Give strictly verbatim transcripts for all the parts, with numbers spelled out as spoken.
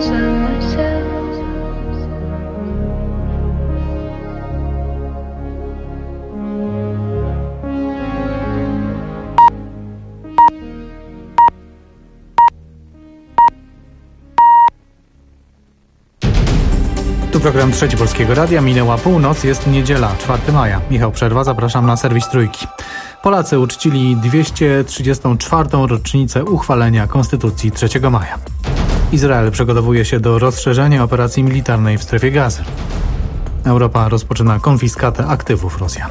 Tu program Trzeci Polskiego Radia. Minęła północ, jest niedziela, czwartego maja. Michał Przerwa, zapraszam na serwis Trójki. Polacy uczcili dwieście trzydziestą czwartą rocznicę uchwalenia Konstytucji trzeciego maja. Izrael przygotowuje się do rozszerzenia operacji militarnej w strefie Gazy. Europa rozpoczyna konfiskatę aktywów Rosjan.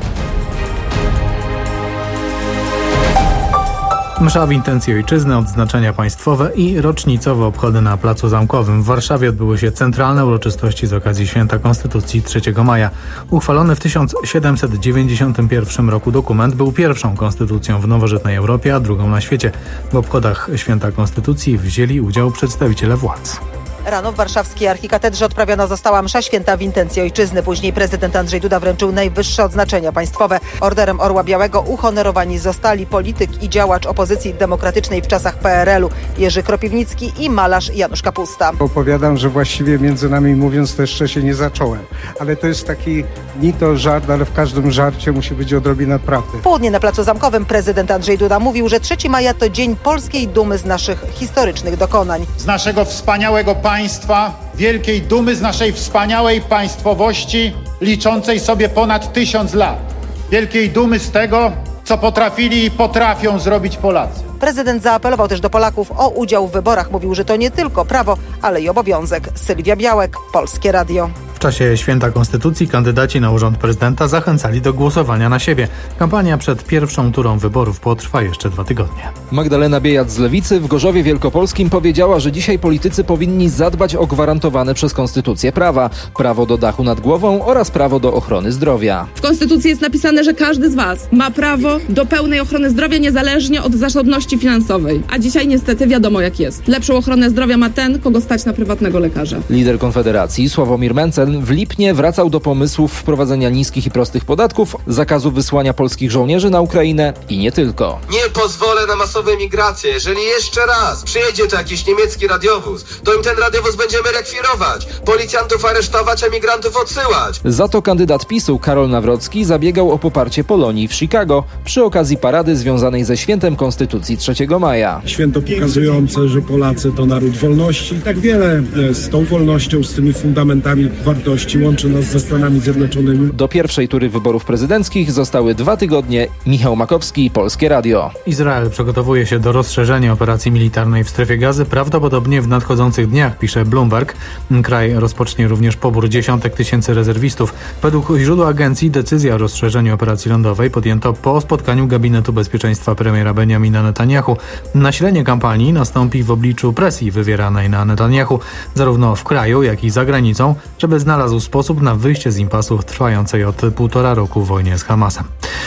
Msza w intencji ojczyzny, odznaczenia państwowe i rocznicowe obchody na Placu Zamkowym. W Warszawie odbyły się centralne uroczystości z okazji Święta Konstytucji trzeciego maja. Uchwalony w tysiąc siedemset dziewięćdziesiątym pierwszym roku dokument był pierwszą konstytucją w nowożytnej Europie, a drugą na świecie. W obchodach Święta Konstytucji wzięli udział przedstawiciele władz. Rano w warszawskiej archikatedrze odprawiona została msza święta w intencji ojczyzny. Później prezydent Andrzej Duda wręczył najwyższe odznaczenia państwowe. Orderem Orła Białego uhonorowani zostali polityk i działacz opozycji demokratycznej w czasach P R L-u Jerzy Kropiwnicki i malarz Janusz Kapusta. Opowiadam, że właściwie między nami mówiąc to jeszcze się nie zacząłem. Ale to jest taki ni to żart, ale w każdym żarcie musi być odrobina prawdy. W południe na Placu Zamkowym prezydent Andrzej Duda mówił, że trzeciego maja to dzień polskiej dumy z naszych historycznych dokonań. Z naszego wspaniałego państwa. Państwa, wielkiej dumy z naszej wspaniałej państwowości, liczącej sobie ponad tysiąc lat. Wielkiej dumy z tego, co potrafili i potrafią zrobić Polacy. Prezydent zaapelował też do Polaków o udział w wyborach. Mówił, że to nie tylko prawo, ale i obowiązek. Sylwia Białek, Polskie Radio. W czasie Święta Konstytucji kandydaci na urząd prezydenta zachęcali do głosowania na siebie. Kampania przed pierwszą turą wyborów potrwa jeszcze dwa tygodnie. Magdalena Biejat z Lewicy w Gorzowie Wielkopolskim powiedziała, że dzisiaj politycy powinni zadbać o gwarantowane przez konstytucję prawa. Prawo do dachu nad głową oraz prawo do ochrony zdrowia. W konstytucji jest napisane, że każdy z was ma prawo do pełnej ochrony zdrowia niezależnie od zasobności finansowej. A dzisiaj niestety wiadomo jak jest. Lepszą ochronę zdrowia ma ten, kogo stać na prywatnego lekarza. Lider Konfederacji Sławomir Mencen w lipnie wracał do pomysłów wprowadzenia niskich i prostych podatków, zakazu wysłania polskich żołnierzy na Ukrainę i nie tylko. Nie pozwolę na masową emigrację. Jeżeli jeszcze raz przyjedzie to jakiś niemiecki radiowóz, to im ten radiowóz będziemy rekwirować, policjantów aresztować, emigrantów odsyłać. Za to kandydat PiSu Karol Nawrocki zabiegał o poparcie Polonii w Chicago przy okazji parady związanej ze Świętem Konstytucji trzeciego maja. Święto pokazujące, że Polacy to naród wolności. Tak wiele z tą wolnością, z tymi fundamentami wartości łączy nas ze Stanami Zjednoczonymi. Do pierwszej tury wyborów prezydenckich zostały dwa tygodnie. Michał Makowski, Polskie Radio. Izrael przygotowuje się do rozszerzenia operacji militarnej w strefie Gazy, prawdopodobnie w nadchodzących dniach, pisze Bloomberg. Kraj rozpocznie również pobór dziesiątek tysięcy rezerwistów. Według źródła agencji decyzja o rozszerzeniu operacji lądowej podjęto po spotkaniu Gabinetu Bezpieczeństwa premiera Benjamina Netanyahu. Nasilenie kampanii nastąpi w obliczu presji wywieranej na Netanyahu, zarówno w kraju, jak i za granicą, żeby znalazł sposób na wyjście z impasu trwającej od półtora roku wojnie z Hamasem.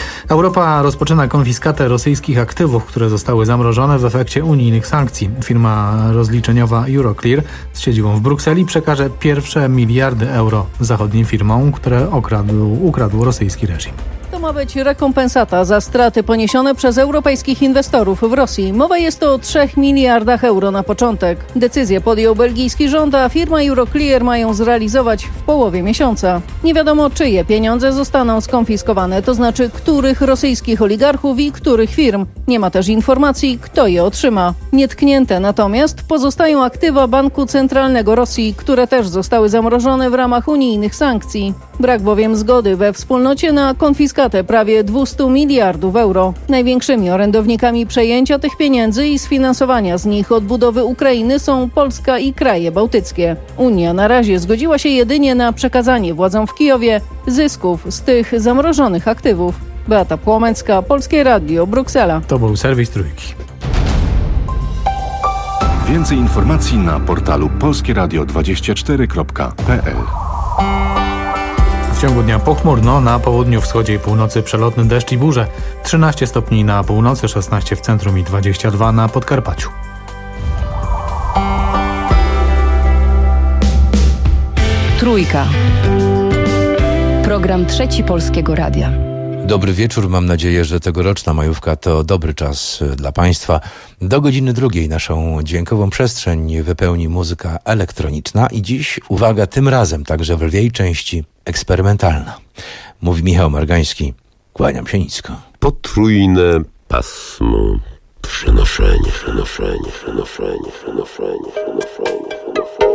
Europa rozpoczyna konfiskatę rosyjskich aktywów, które zostały zamrożone w efekcie unijnych sankcji. Firma rozliczeniowa Euroclear z siedzibą w Brukseli przekaże pierwsze miliardy euro zachodnim firmom, które okradł, ukradł rosyjski reżim. To ma być rekompensata za straty poniesione przez europejskich inwestorów w Rosji. Mowa jest o trzech miliardach euro na początek. Decyzję podjął belgijski rząd, a firma Euroclear ma ją zrealizować w połowie miesiąca. Nie wiadomo, czyje pieniądze zostaną skonfiskowane, to znaczy których rosyjskich oligarchów i których firm. Nie ma też informacji, kto je otrzyma. Nietknięte natomiast pozostają aktywa Banku Centralnego Rosji, które też zostały zamrożone w ramach unijnych sankcji. Brak bowiem zgody we wspólnocie na konfiskatę prawie dwieście miliardów euro. Największymi orędownikami przejęcia tych pieniędzy i sfinansowania z nich odbudowy Ukrainy są Polska i kraje bałtyckie. Unia na razie zgodziła się jedynie na przekazanie władzom w Kijowie zysków z tych zamrożonych aktywów. Beata Płomecka, Polskie Radio, Bruksela. To był serwis Trójki. Więcej informacji na portalu polskieradio dwadzieścia cztery kropka p l. W ciągu dnia pochmurno, na południu, wschodzie i północy przelotny deszcz i burze. trzynaście stopni na północy, szesnaście w centrum i dwadzieścia dwa na Podkarpaciu. Trójka. Program Trzeci Polskiego Radia. Dobry wieczór. Mam nadzieję, że tegoroczna majówka to dobry czas dla Państwa. Do godziny drugiej naszą dźwiękową przestrzeń wypełni muzyka elektroniczna i dziś, uwaga, tym razem także w lwiej części eksperymentalna. Mówi Michał Margański. Kłaniam się nisko. Potrójne pasmo. Przenoszenie, przenoszenie, przenoszenie, przenoszenie, przenoszenie, przenoszenie.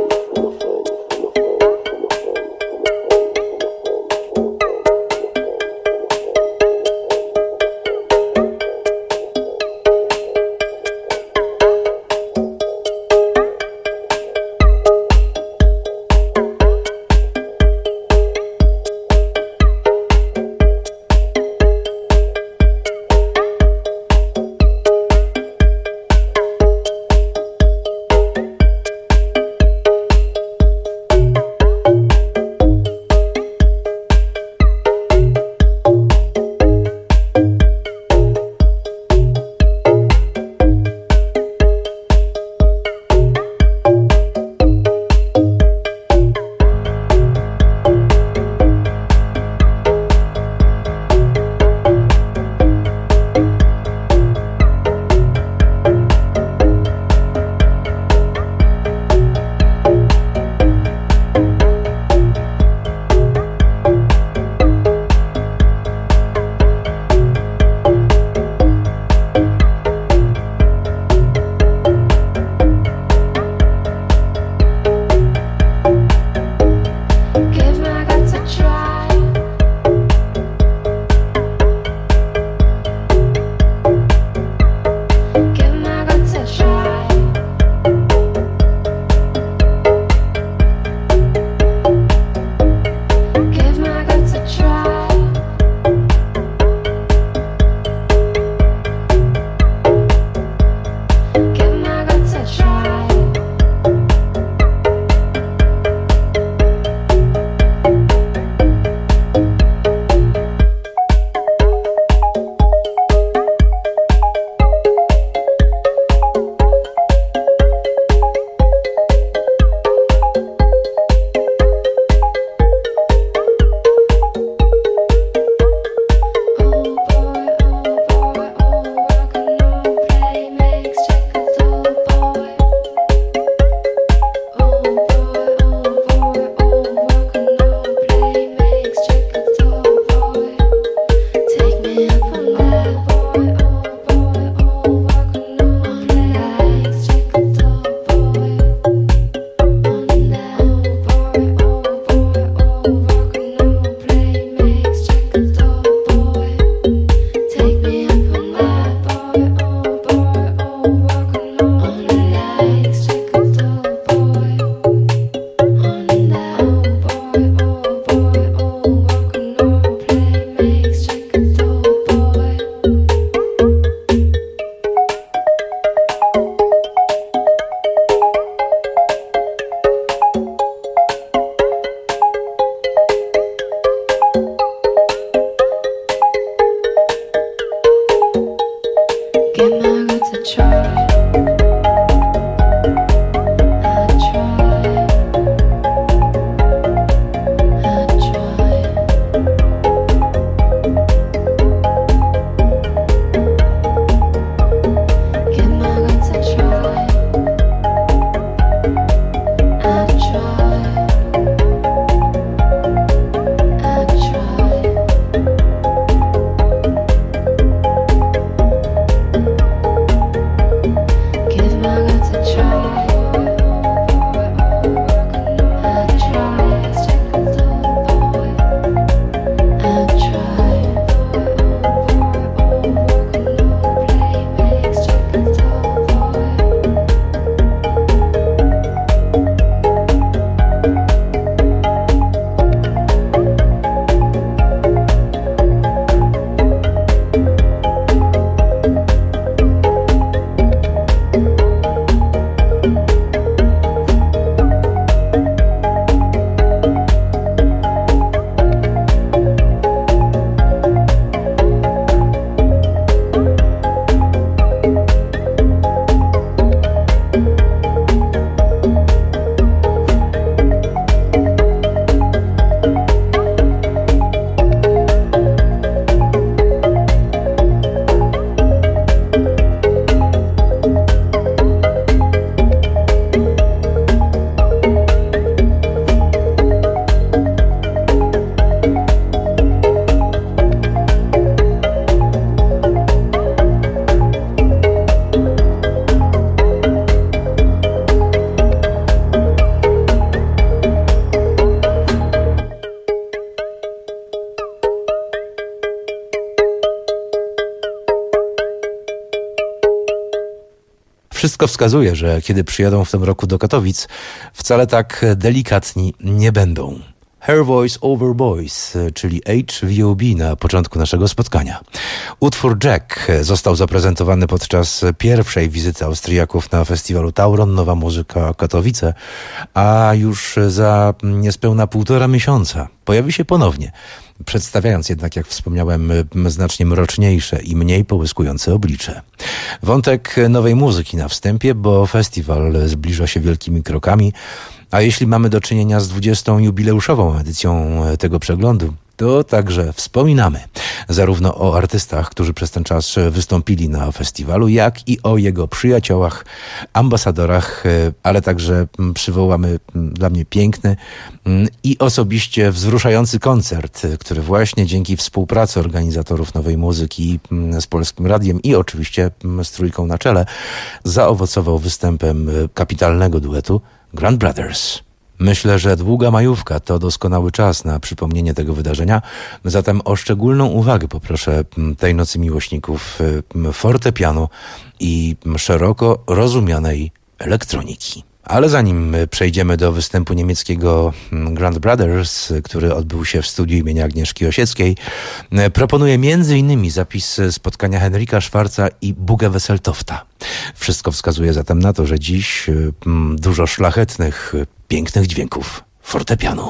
Wszystko wskazuje, że kiedy przyjadą w tym roku do Katowic, wcale tak delikatni nie będą. Her Voice Over Boys, czyli H V O B na początku naszego spotkania. Utwór Jack został zaprezentowany podczas pierwszej wizyty Austriaków na festiwalu Tauron Nowa Muzyka Katowice, a już za niespełna półtora miesiąca pojawi się ponownie, przedstawiając jednak, jak wspomniałem, znacznie mroczniejsze i mniej połyskujące oblicze. Wątek nowej muzyki na wstępie, bo festiwal zbliża się wielkimi krokami, a jeśli mamy do czynienia z dwudziestą jubileuszową edycją tego przeglądu, to także wspominamy zarówno o artystach, którzy przez ten czas wystąpili na festiwalu, jak i o jego przyjaciołach, ambasadorach, ale także przywołamy dla mnie piękny i osobiście wzruszający koncert, który właśnie dzięki współpracy organizatorów Nowej Muzyki z Polskim Radiem i oczywiście z Trójką na czele zaowocował występem kapitalnego duetu Grand Brothers. Myślę, że długa majówka to doskonały czas na przypomnienie tego wydarzenia, zatem o szczególną uwagę poproszę tej nocy miłośników fortepianu i szeroko rozumianej elektroniki. Ale zanim przejdziemy do występu niemieckiego Grand Brothers, który odbył się w studiu imienia Agnieszki Osieckiej, proponuję między innymi zapis spotkania Henryka Schwarza i Bugge Wesseltofta. Wszystko wskazuje zatem na to, że dziś dużo szlachetnych, pięknych dźwięków fortepianu.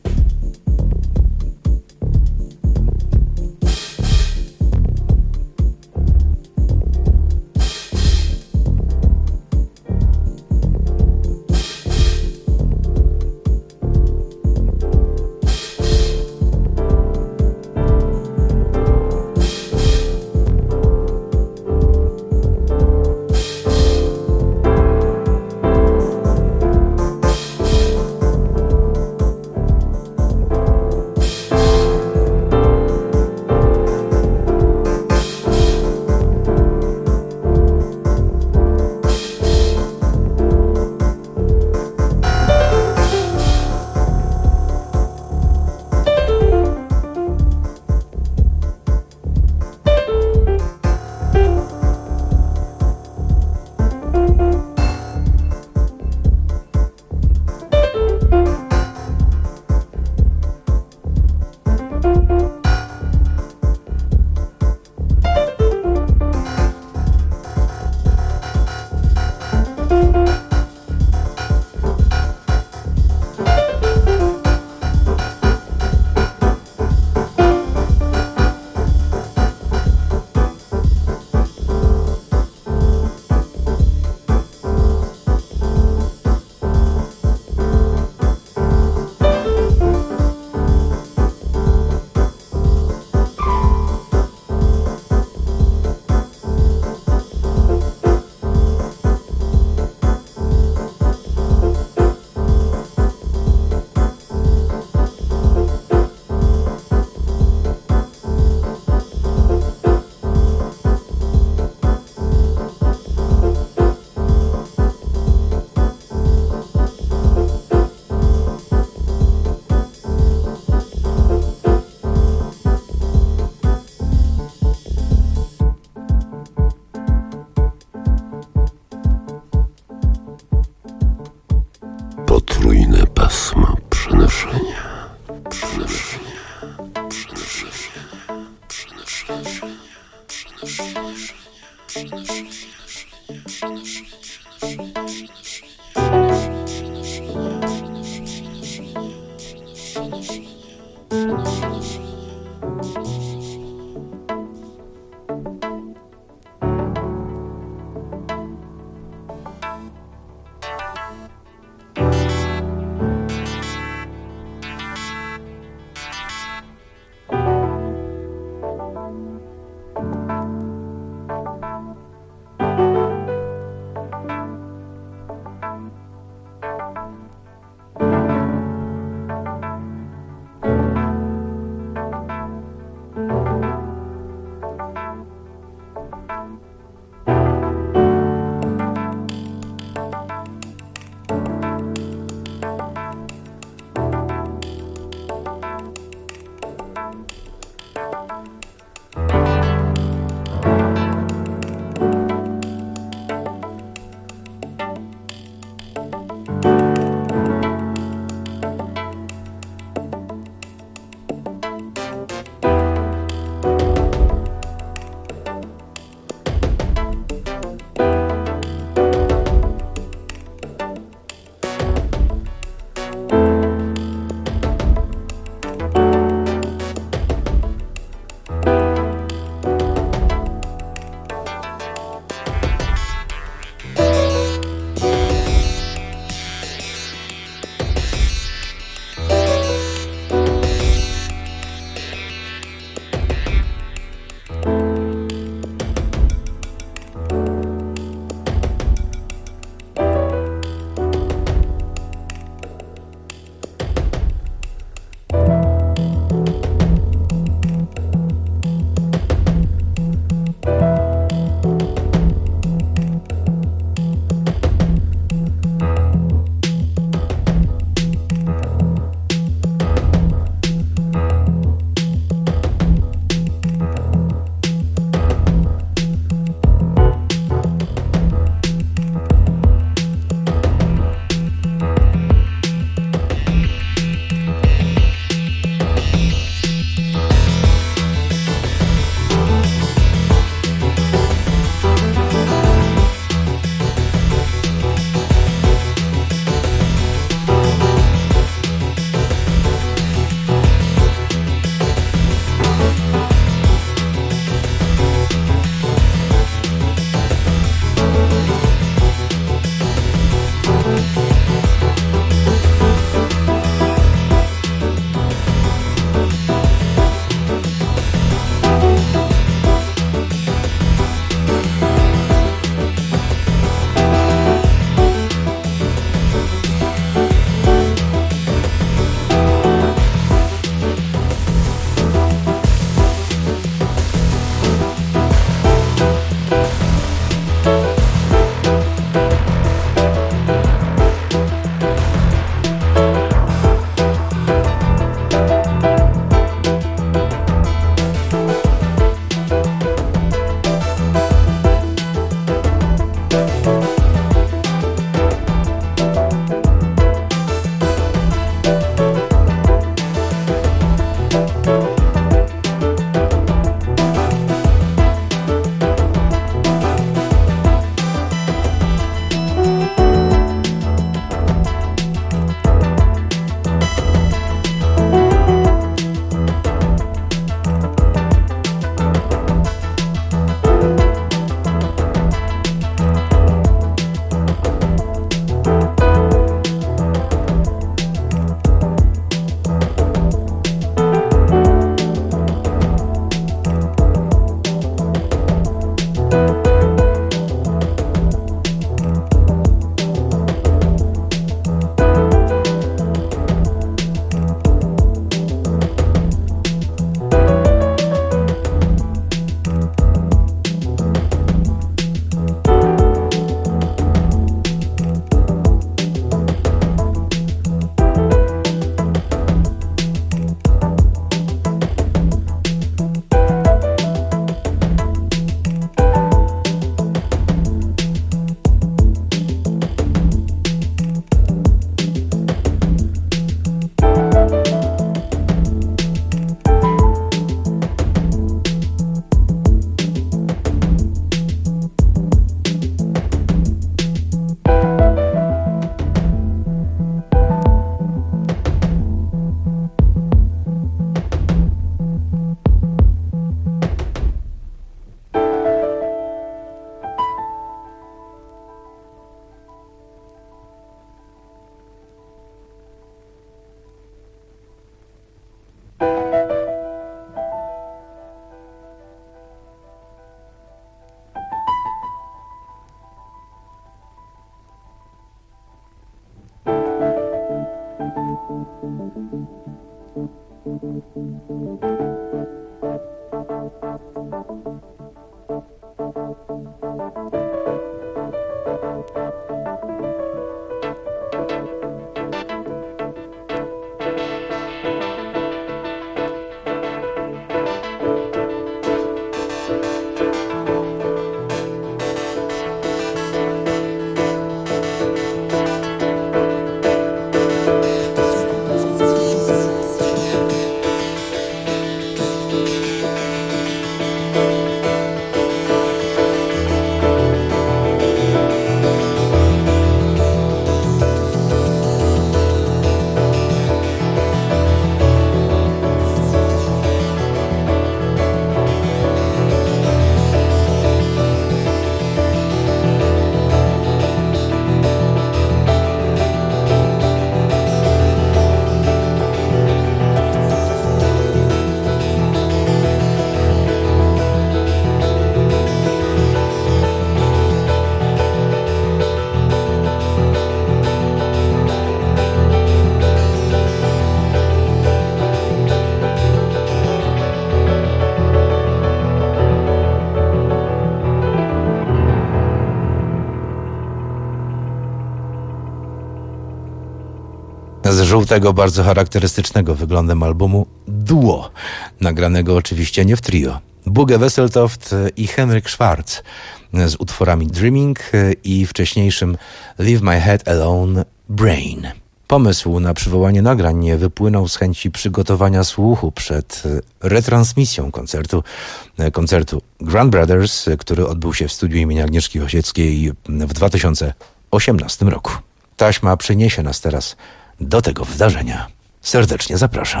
z żółtego, bardzo charakterystycznego wyglądem albumu Duo, nagranego oczywiście nie w trio. Bugge Wesseltoft i Henryk Schwarz z utworami Dreaming i wcześniejszym Leave My Head Alone, Brain. Pomysł na przywołanie nagrań wypłynął z chęci przygotowania słuchu przed retransmisją koncertu, koncertu Grand Brothers, który odbył się w studiu imienia Agnieszki Osieckiej w dwa tysiące osiemnastym roku. Taśma przyniesie nas teraz do tego wydarzenia. Serdecznie zapraszam.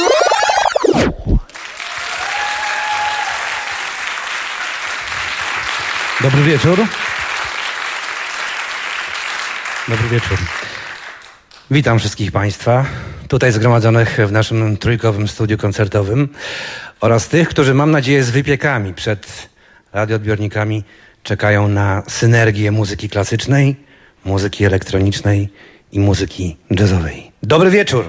Dobry wieczór. Dobry wieczór. Witam wszystkich Państwa, tutaj zgromadzonych w naszym trójkowym studiu koncertowym oraz tych, którzy, mam nadzieję, z wypiekami przed radioodbiornikami czekają na synergię muzyki klasycznej, muzyki elektronicznej i muzyki jazzowej. Dobry wieczór!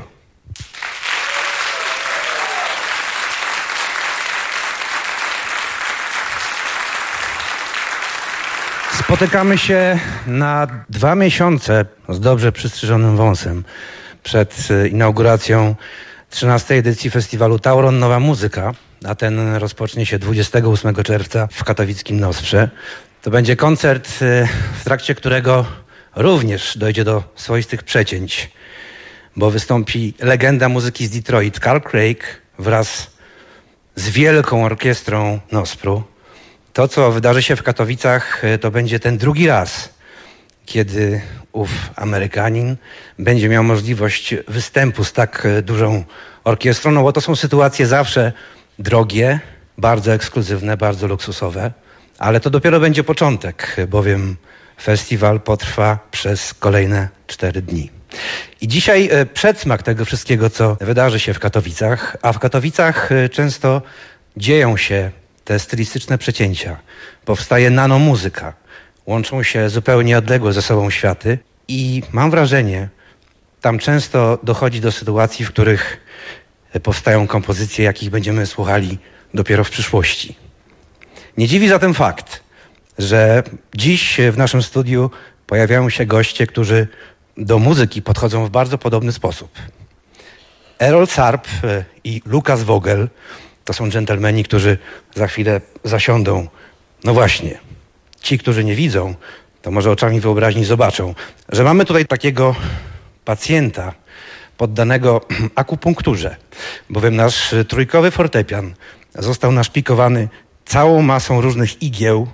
Spotykamy się na dwa miesiące z dobrze przystrzyżonym wąsem przed inauguracją trzynastej edycji festiwalu Tauron Nowa Muzyka, a ten rozpocznie się dwudziestego ósmego czerwca w katowickim Nosprze. To będzie koncert, w trakcie którego również dojdzie do swoistych przecięć, bo wystąpi legenda muzyki z Detroit, Carl Craig, wraz z wielką orkiestrą Nospru. To, co wydarzy się w Katowicach, to będzie ten drugi raz, kiedy ów Amerykanin będzie miał możliwość występu z tak dużą orkiestrą, no bo to są sytuacje zawsze drogie, bardzo ekskluzywne, bardzo luksusowe, ale to dopiero będzie początek, bowiem festiwal potrwa przez kolejne cztery dni. I dzisiaj przedsmak tego wszystkiego, co wydarzy się w Katowicach, a w Katowicach często dzieją się te stylistyczne przecięcia. Powstaje nanomuzyka. Łączą się zupełnie odległe ze sobą światy i mam wrażenie, tam często dochodzi do sytuacji, w których powstają kompozycje, jakich będziemy słuchali dopiero w przyszłości. Nie dziwi zatem fakt, że dziś w naszym studiu pojawiają się goście, którzy do muzyki podchodzą w bardzo podobny sposób. Errol Sarp i Lukas Vogel to są dżentelmeni, którzy za chwilę zasiądą. No właśnie, ci, którzy nie widzą, to może oczami wyobraźni zobaczą, że mamy tutaj takiego pacjenta poddanego akupunkturze, bowiem nasz trójkowy fortepian został naszpikowany całą masą różnych igieł,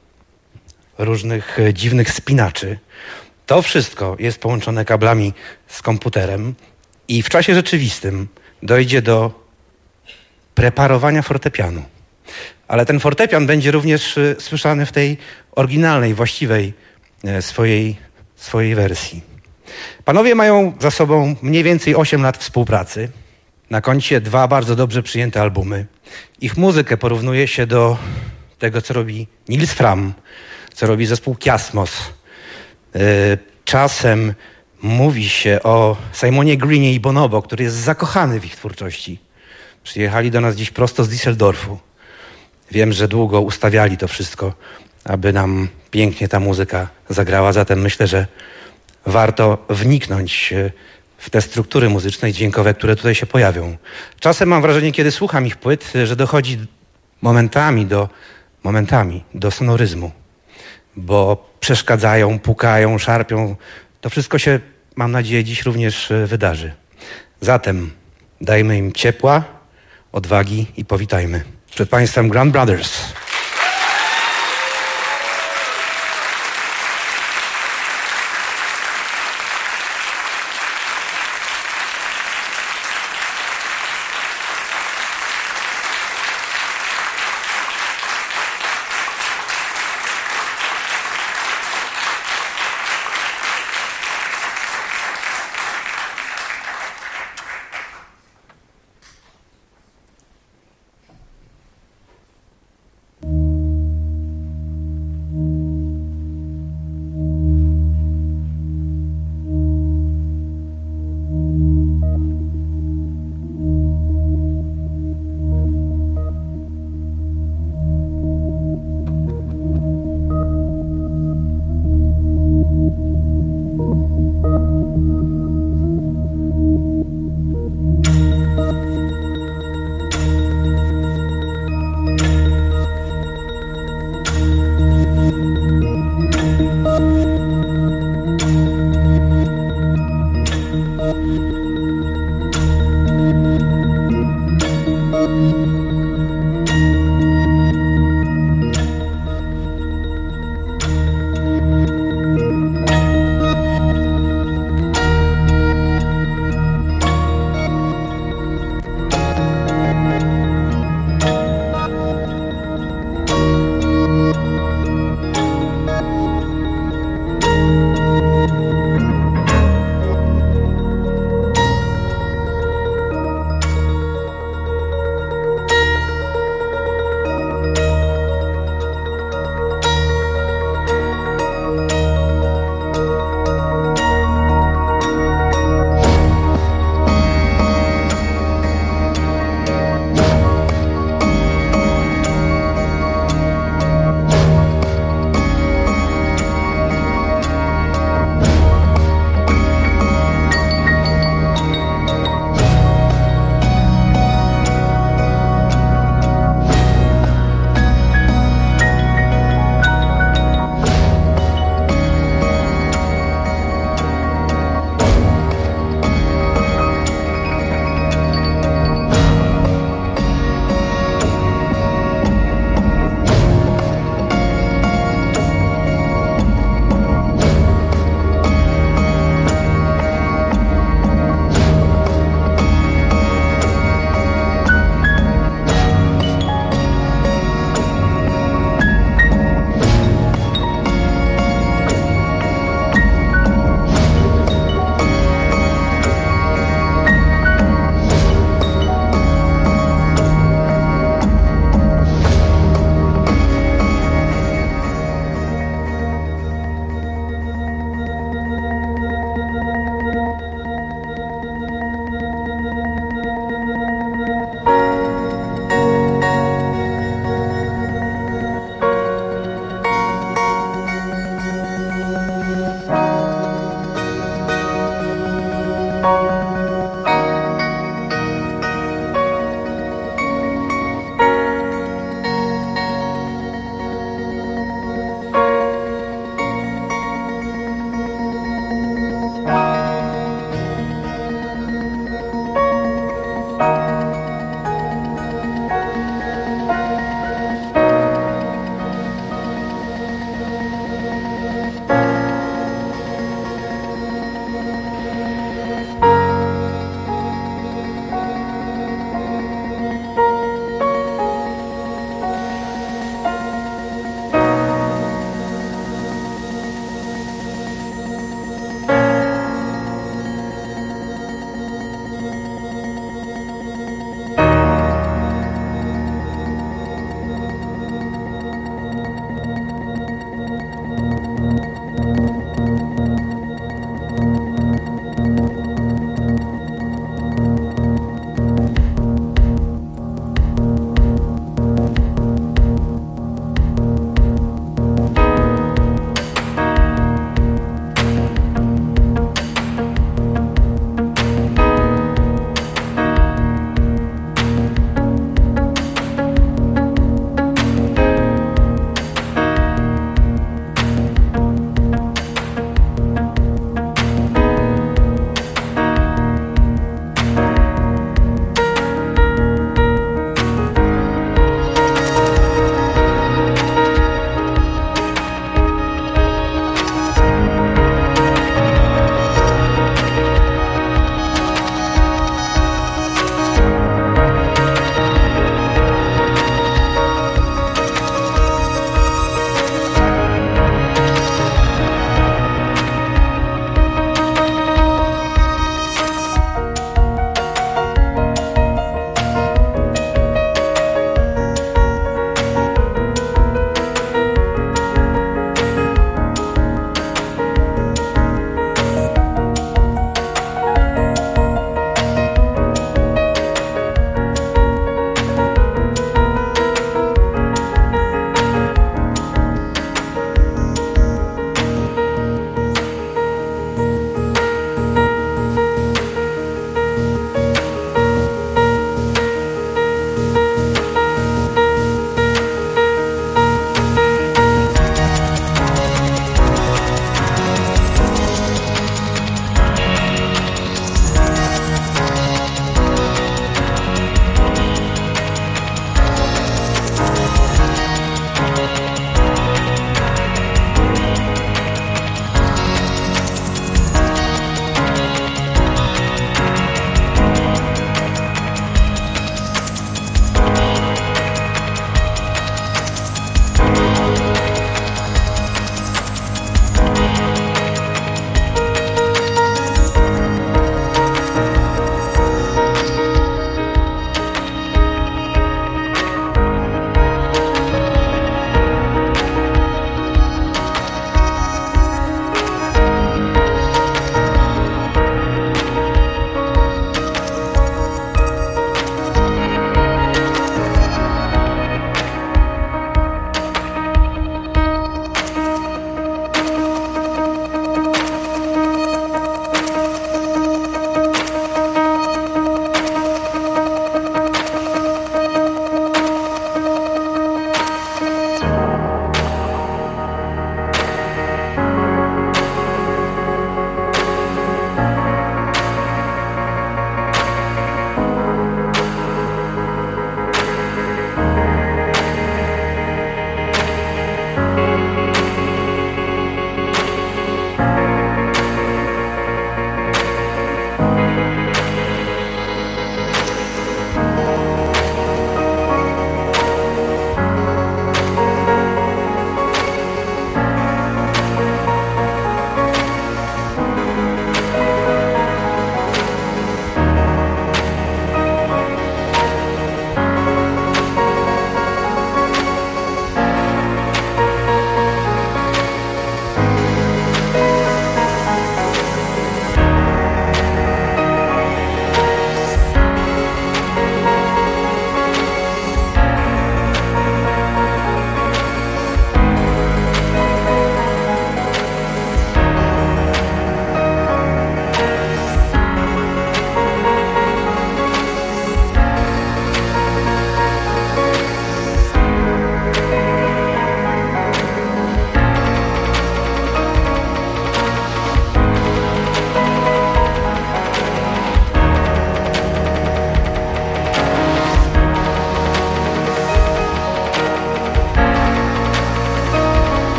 różnych dziwnych spinaczy. To wszystko jest połączone kablami z komputerem i w czasie rzeczywistym dojdzie do preparowania fortepianu. Ale ten fortepian będzie również słyszany w tej oryginalnej, właściwej swojej, swojej wersji. Panowie mają za sobą mniej więcej osiem lat współpracy. Na koncie dwa bardzo dobrze przyjęte albumy. Ich muzykę porównuje się do tego, co robi Nils Fram, co robi zespół Kiasmos. Czasem mówi się o Simonie Greenie i Bonobo, który jest zakochany w ich twórczości. Przyjechali do nas dziś prosto z Düsseldorfu. Wiem, że długo ustawiali to wszystko, aby nam pięknie ta muzyka zagrała. Zatem myślę, że warto wniknąć w te struktury muzyczne i dźwiękowe, które tutaj się pojawią. Czasem mam wrażenie, kiedy słucham ich płyt, że dochodzi momentami do, momentami do sonoryzmu, bo przeszkadzają, pukają, szarpią. To wszystko się, mam nadzieję, dziś również wydarzy. Zatem dajmy im ciepła, odwagi i powitajmy. Przed Państwem Grand Brothers.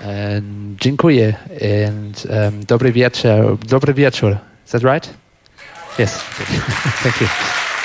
And dziękuję and um, dobry wieczór. Dobry wieczór. Is that right? Yes. Thank you.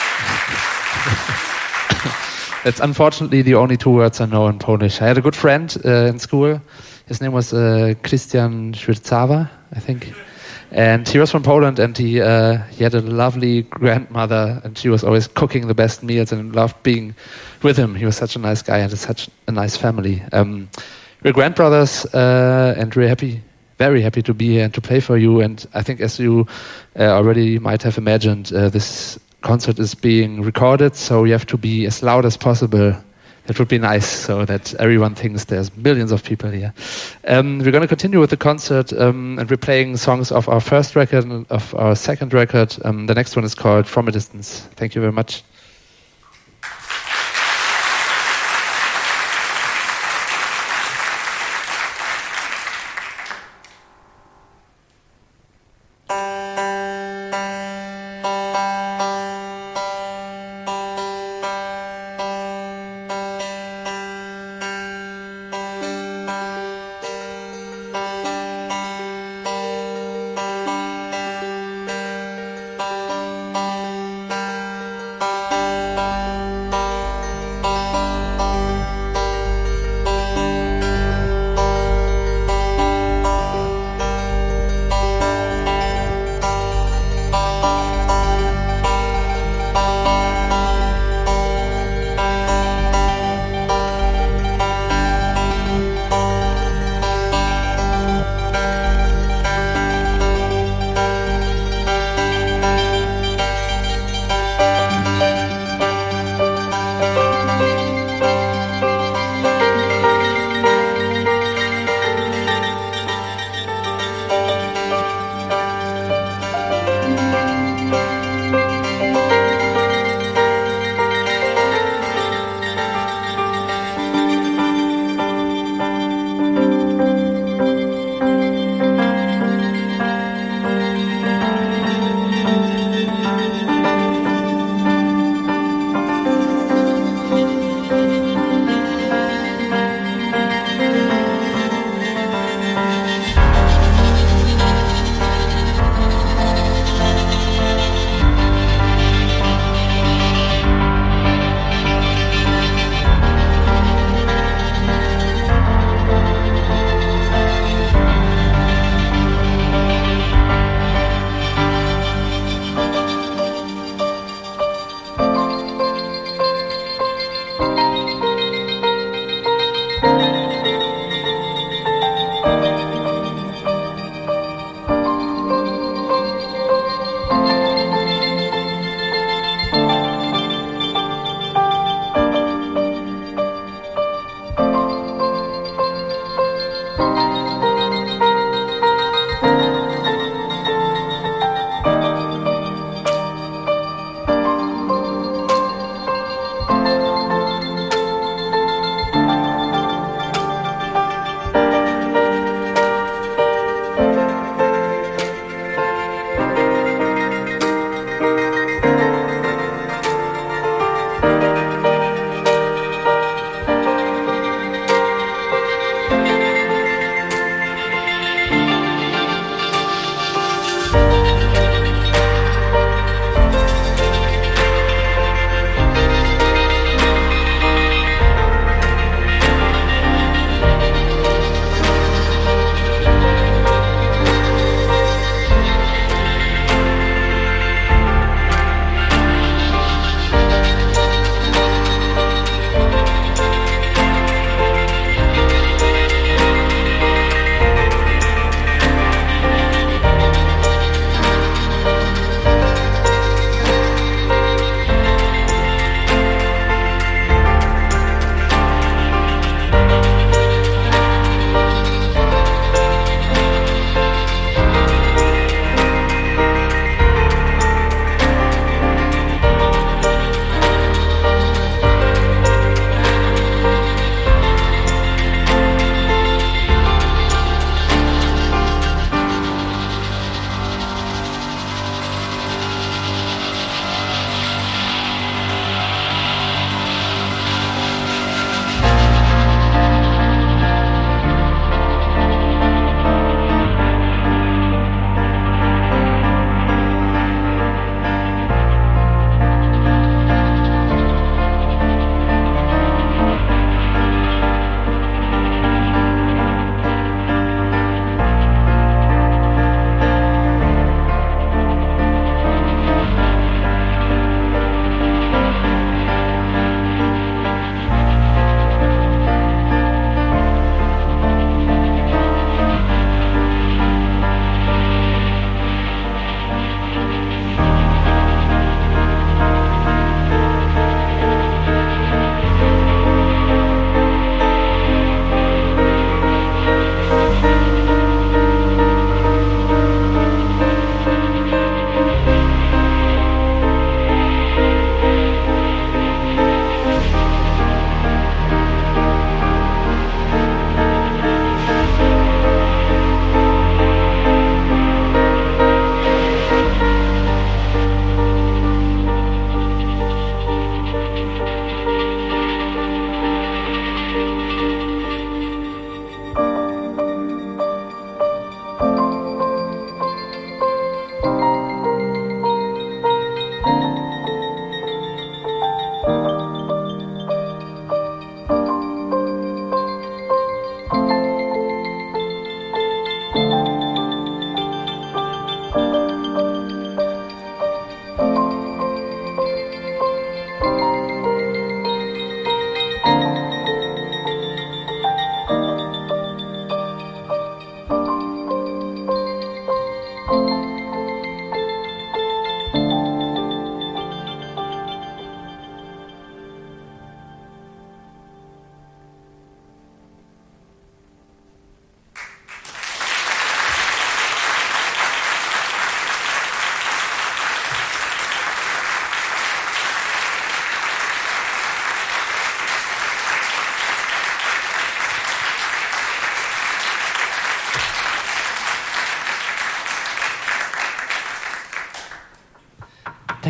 That's unfortunately the only two words I know in Polish. I had a good friend uh, in school. His name was uh, Christian Schwirzawa, I think. And he was from Poland, and he uh, he had a lovely grandmother, and she was always cooking the best meals, and loved being with him. He was such a nice guy and had such a nice family. Um, we're grandbrothers, uh, and we're happy, very happy to be here and to play for you. And I think, as you uh, already might have imagined, uh, this concert is being recorded, so you have to be as loud as possible. That would be nice, so that everyone thinks there's millions of people here. Um, we're going to continue with the concert, um, and we're playing songs of our first record and of our second record. Um, the next one is called From a Distance. Thank you very much.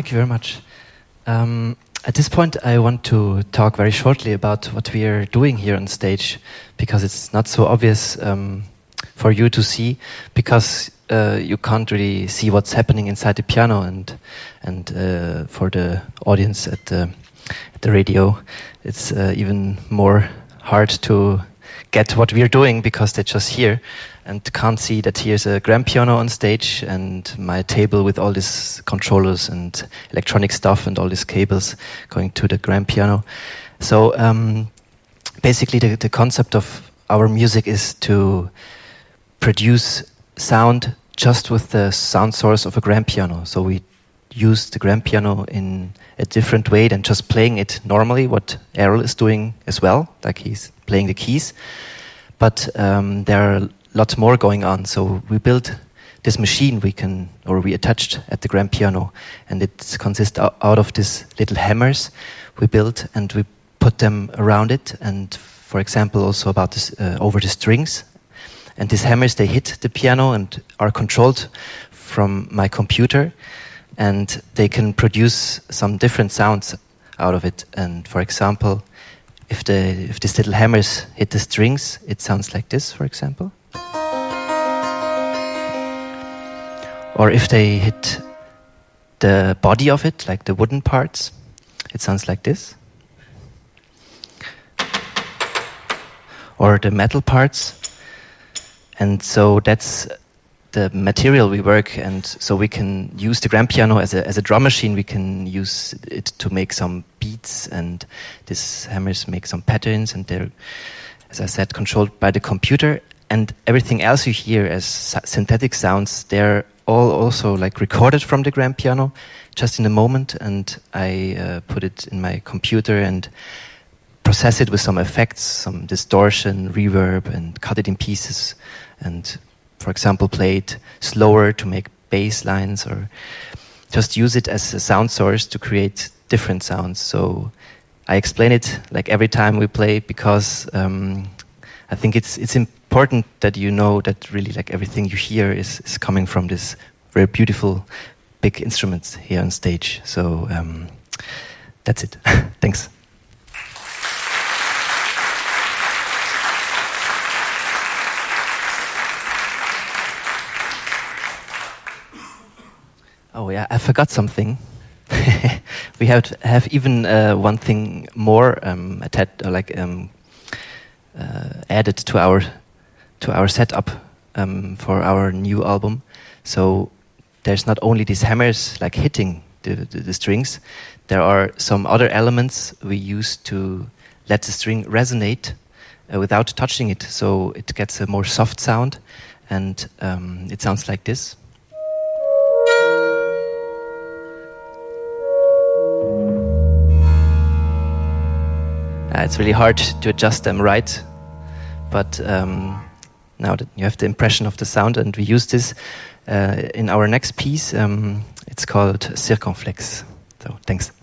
thank you very much. Um, at this point, I want to talk very shortly about what we are doing here on stage, because it's not so obvious um, for you to see, because uh, you can't really see what's happening inside the piano, and and uh, for the audience at the at the radio, it's uh, even more hard to get what we're doing, because they just hear and can't see that here's a grand piano on stage and my table with all these controllers and electronic stuff and all these cables going to the grand piano. So um, basically the, the concept of our music is to produce sound just with the sound source of a grand piano. So we use the grand piano in a different way than just playing it normally, what Errol is doing as well, like he's playing the keys. But um, there are a lot more going on. So we built this machine we can, or we attached at the grand piano, and it consists out of these little hammers we built, and we put them around it, and for example also about this, uh, over the strings. And these hammers, they hit the piano and are controlled from my computer, and they can produce some different sounds out of it. And for example, if the if these little hammers hit the strings, it sounds like this, for example. Or if they hit the body of it, like the wooden parts, it sounds like this. Or the metal parts. And so that's the material we work, and so we can use the grand piano as a as a drum machine. We can use it to make some beats, and these hammers make some patterns, and they're, as I said, controlled by the computer. And everything else you hear as synthetic sounds, they're all also like recorded from the grand piano just in a moment, and I uh, put it in my computer and process it with some effects, some distortion, reverb, and cut it in pieces, and for example play it slower to make bass lines, or just use it as a sound source to create different sounds. So I explain it like every time we play, because um, I think it's it's important that you know that really like everything you hear is, is coming from this very beautiful big instruments here on stage. So um, that's it. Thanks. Oh yeah, I forgot something. We have to have even uh, one thing more um, attached, or like um, uh, added to our to our setup um, for our new album. So there's not only these hammers like hitting the, the, the strings. There are some other elements we use to let the string resonate uh, without touching it. So it gets a more soft sound, and um, it sounds like this. Uh, it's really hard to adjust them right, but um, now that you have the impression of the sound, and we use this uh, in our next piece. Um, it's called Circumflex. So, thanks.